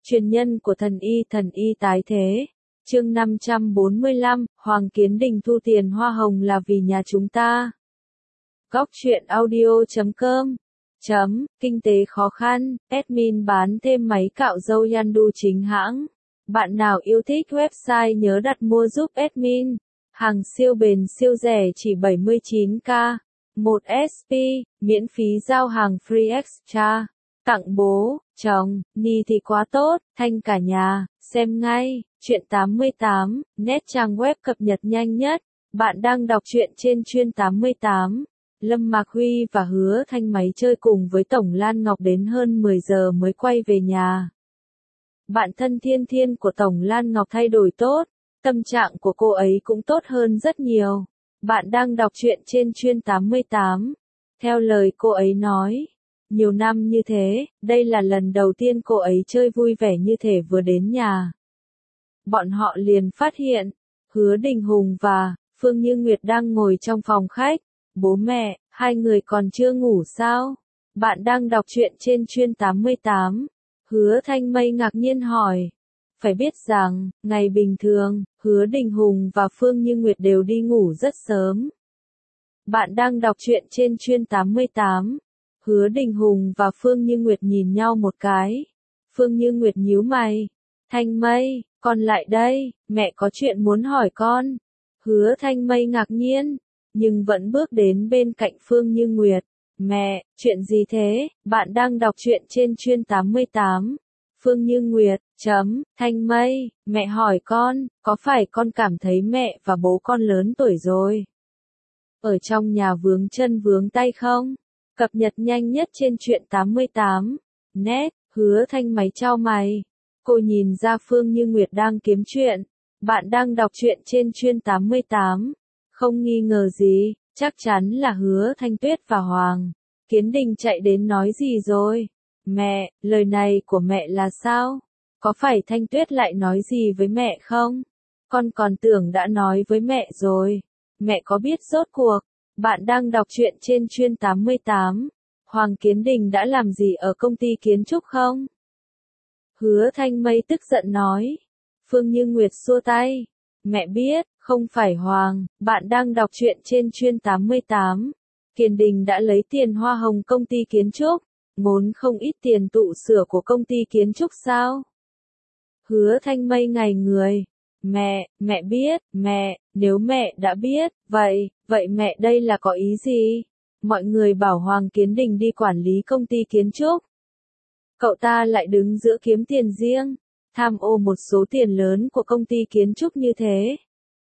Truyền nhân của thần y tái thế. Chương 545, Hoàng Kiến Đình thu tiền hoa hồng là vì nhà chúng ta. Góc truyện audio.com Kinh tế khó khăn, admin bán thêm máy cạo râu Yandu chính hãng. Bạn nào yêu thích website nhớ đặt mua giúp admin. Hàng siêu bền siêu rẻ chỉ 79k. 1SP, miễn phí giao hàng free extra. Tặng bố, chồng, ni thì quá tốt, thanh cả nhà, xem ngay, truyện 88, net trang web cập nhật nhanh nhất. Bạn đang đọc truyện trên Truyện 88. Lâm Mạc Huy và Hứa Thanh máy chơi cùng với Tổng Lan Ngọc đến hơn 10 giờ mới quay về nhà. Bạn thân Thiên Thiên của Tổng Lan Ngọc thay đổi tốt, tâm trạng của cô ấy cũng tốt hơn rất nhiều. Bạn đang đọc truyện trên Truyện 88. Theo lời cô ấy nói, nhiều năm như thế, đây là lần đầu tiên cô ấy chơi vui vẻ như thể vừa đến nhà. Bọn họ liền phát hiện, Hứa Đình Hùng và Phương Như Nguyệt đang ngồi trong phòng khách. Bố mẹ, hai người còn chưa ngủ sao? Bạn đang đọc truyện trên Truyện 88. Hứa Thanh Mây ngạc nhiên hỏi. Phải biết rằng, ngày bình thường, Hứa Đình Hùng và Phương Như Nguyệt đều đi ngủ rất sớm. Bạn đang đọc truyện trên Truyện 88. Hứa Đình Hùng và Phương Như Nguyệt nhìn nhau một cái. Phương Như Nguyệt nhíu mày. Thanh Mây, con lại đây, mẹ có chuyện muốn hỏi con. Hứa Thanh Mây ngạc nhiên, nhưng vẫn bước đến bên cạnh Phương Như Nguyệt. Mẹ, chuyện gì thế? Bạn đang đọc truyện trên Truyện 88. Phương Như Nguyệt, Thanh Mây, mẹ hỏi con, có phải con cảm thấy mẹ và bố con lớn tuổi rồi? Ở trong nhà vướng chân vướng tay không? Cập nhật nhanh nhất trên Truyện 88. Net, Hứa Thanh máy chau mày. Cô nhìn ra Phương Như Nguyệt đang kiếm chuyện. Bạn đang đọc truyện trên Truyện 88. Không nghi ngờ gì, chắc chắn là Hứa Thanh Tuyết và Hoàng Kiến Đình chạy đến nói gì rồi. Mẹ, lời này của mẹ là sao? Có phải Thanh Tuyết lại nói gì với mẹ không? Con còn tưởng đã nói với mẹ rồi. Mẹ có biết rốt cuộc? Bạn đang đọc truyện trên Truyện 88. Hoàng Kiến Đình đã làm gì ở công ty kiến trúc không? Hứa Thanh Mây tức giận nói. Phương Như Nguyệt xua tay. Mẹ biết, không phải Hoàng, bạn đang đọc truyện trên Truyện 88. Kiến Đình đã lấy tiền hoa hồng công ty kiến trúc, ngốn không ít tiền tụ sửa của công ty kiến trúc sao? Hứa Thanh Mây ngây người. Mẹ biết, nếu mẹ đã biết, vậy mẹ đây là có ý gì? Mọi người bảo Hoàng Kiến Đình đi quản lý công ty kiến trúc. Cậu ta lại đứng giữa kiếm tiền riêng, tham ô một số tiền lớn của công ty kiến trúc như thế.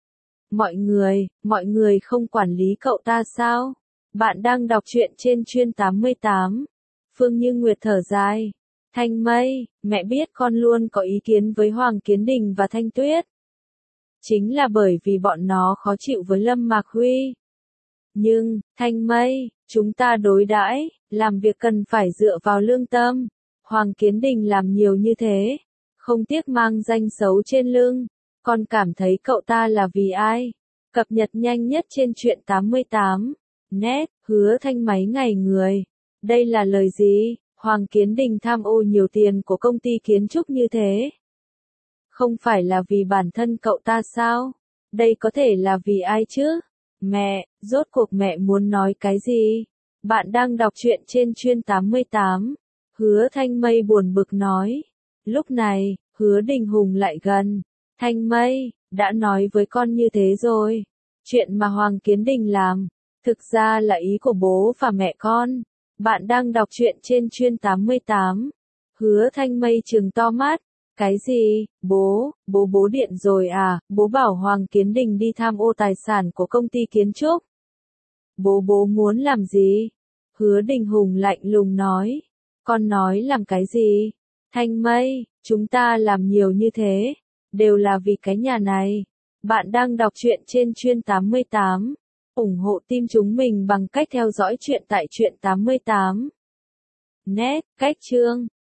Mọi người không quản lý cậu ta sao? Bạn đang đọc truyện trên Truyện 88. Phương Như Nguyệt thở dài. Thanh Mây, mẹ biết con luôn có ý kiến với Hoàng Kiến Đình và Thanh Tuyết. Chính là bởi vì bọn nó khó chịu với Lâm Mạc Huy. Nhưng, Thanh Mây, chúng ta đối đãi, làm việc cần phải dựa vào lương tâm. Hoàng Kiến Đình làm nhiều như thế, không tiếc mang danh xấu trên lưng. Con cảm thấy cậu ta là vì ai? Cập nhật nhanh nhất trên Truyện 88. Net, Hứa Thanh máy ngây người. Đây là lời gì? Hoàng Kiến Đình tham ô nhiều tiền của công ty kiến trúc như thế. Không phải là vì bản thân cậu ta sao? Đây có thể là vì ai chứ? Mẹ, rốt cuộc mẹ muốn nói cái gì? Bạn đang đọc truyện trên Truyện 88. Hứa Thanh Mây buồn bực nói. Lúc này, Hứa Đình Hùng lại gần. Thanh Mây, đã nói với con như thế rồi. Chuyện mà Hoàng Kiến Đình làm, thực ra là ý của bố và mẹ con. Bạn đang đọc truyện trên Truyện 88. Hứa Thanh Mây trừng to mắt. Cái gì? Bố điện rồi à? Bố bảo Hoàng Kiến Đình đi tham ô tài sản của công ty kiến trúc. Bố muốn làm gì? Hứa Đình Hùng lạnh lùng nói. Con nói làm cái gì? Thanh Mây, chúng ta làm nhiều như thế, đều là vì cái nhà này. Bạn đang đọc truyện trên Truyện 88. ủng hộ team chúng mình bằng cách theo dõi truyện tại Truyện 88. Net, cách chương.